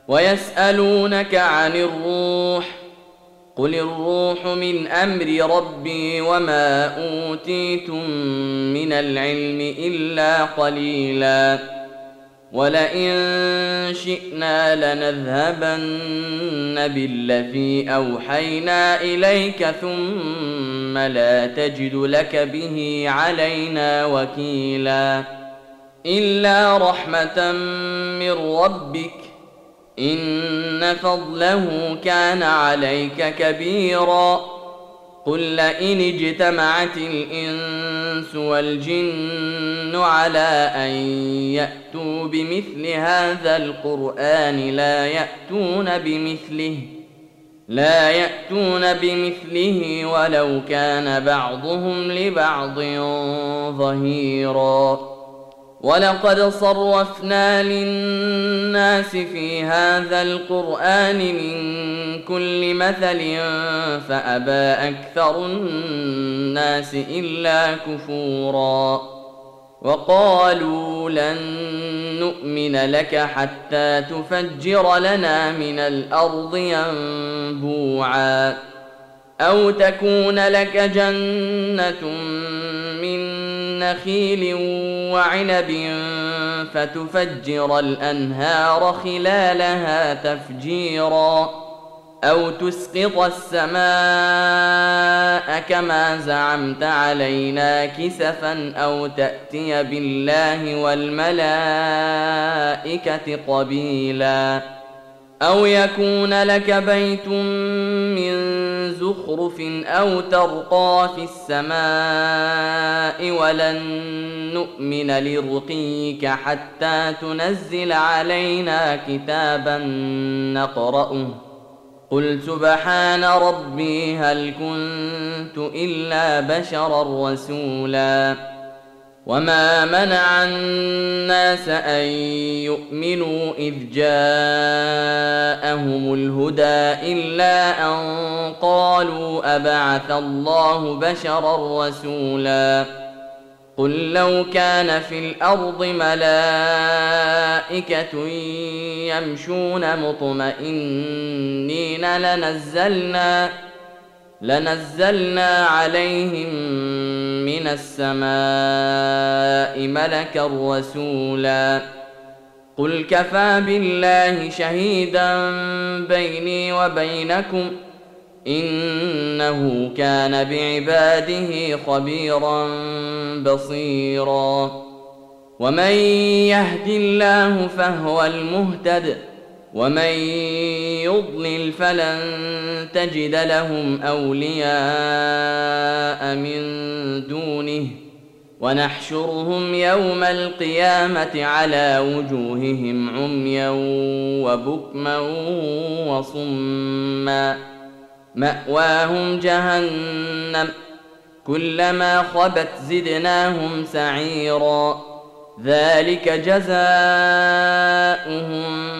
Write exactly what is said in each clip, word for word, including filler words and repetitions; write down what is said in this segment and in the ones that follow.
ويسألونك عن الروح قل الروح من أمر ربي وما أوتيتم من العلم إلا قليلا ولئن شئنا لنذهبن بالذي أوحينا إليك ثم لا تجد لك به علينا وكيلا إلا رحمة من ربك إن فضله كان عليك كبيرا قل لئن اجتمعت الإنس والجن على أن يأتوا بمثل هذا القرآن لا يأتون بمثله لا يأتون بمثله ولو كان بعضهم لبعض ظهيرا ولقد صرفنا للناس في هذا القرآن من كل مثل فأبى أكثر الناس إلا كفورا وقالوا لن نؤمن لك حتى تفجر لنا من الأرض ينبوعا أو تكون لك جنة من نخيل وعنب فتفجر الأنهار خلالها تفجيرا أو تسقط السماء كما زعمت علينا كسفا أو تأتي بالله والملائكة قبيلا أو يكون لك بيت من زخرف أو ترقى في السماء ولن نؤمن لرقيك حتى تنزل علينا كتابا نقرأه قل سبحان ربي هل كنت إلا بشرا رسولا وما منع الناس أن يؤمنوا إذ جاءهم الهدى إلا أن قالوا أبعث الله بشرا رسولا قل لو كان في الأرض ملائكة يمشون مطمئنين لنزلنا لنزلنا عليهم من السماء ملكا رسولا قل كفى بالله شهيدا بيني وبينكم إنه كان بعباده خبيرا بصيرا ومن يهد الله فهو المهتد ومن يضلل فلن تجد لهم أولياء من دونه ونحشرهم يوم القيامة على وجوههم عميا وبكما وصما مأواهم جهنم كلما خبت زدناهم سعيرا ذلك جزاؤهم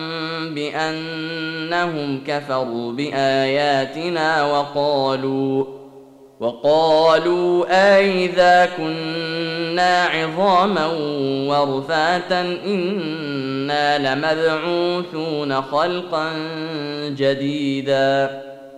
بأنهم كفروا بآياتنا وقالوا وقالوا أئذا كنا عظاما ورفاتا إنا لمبعوثون خلقا جديدا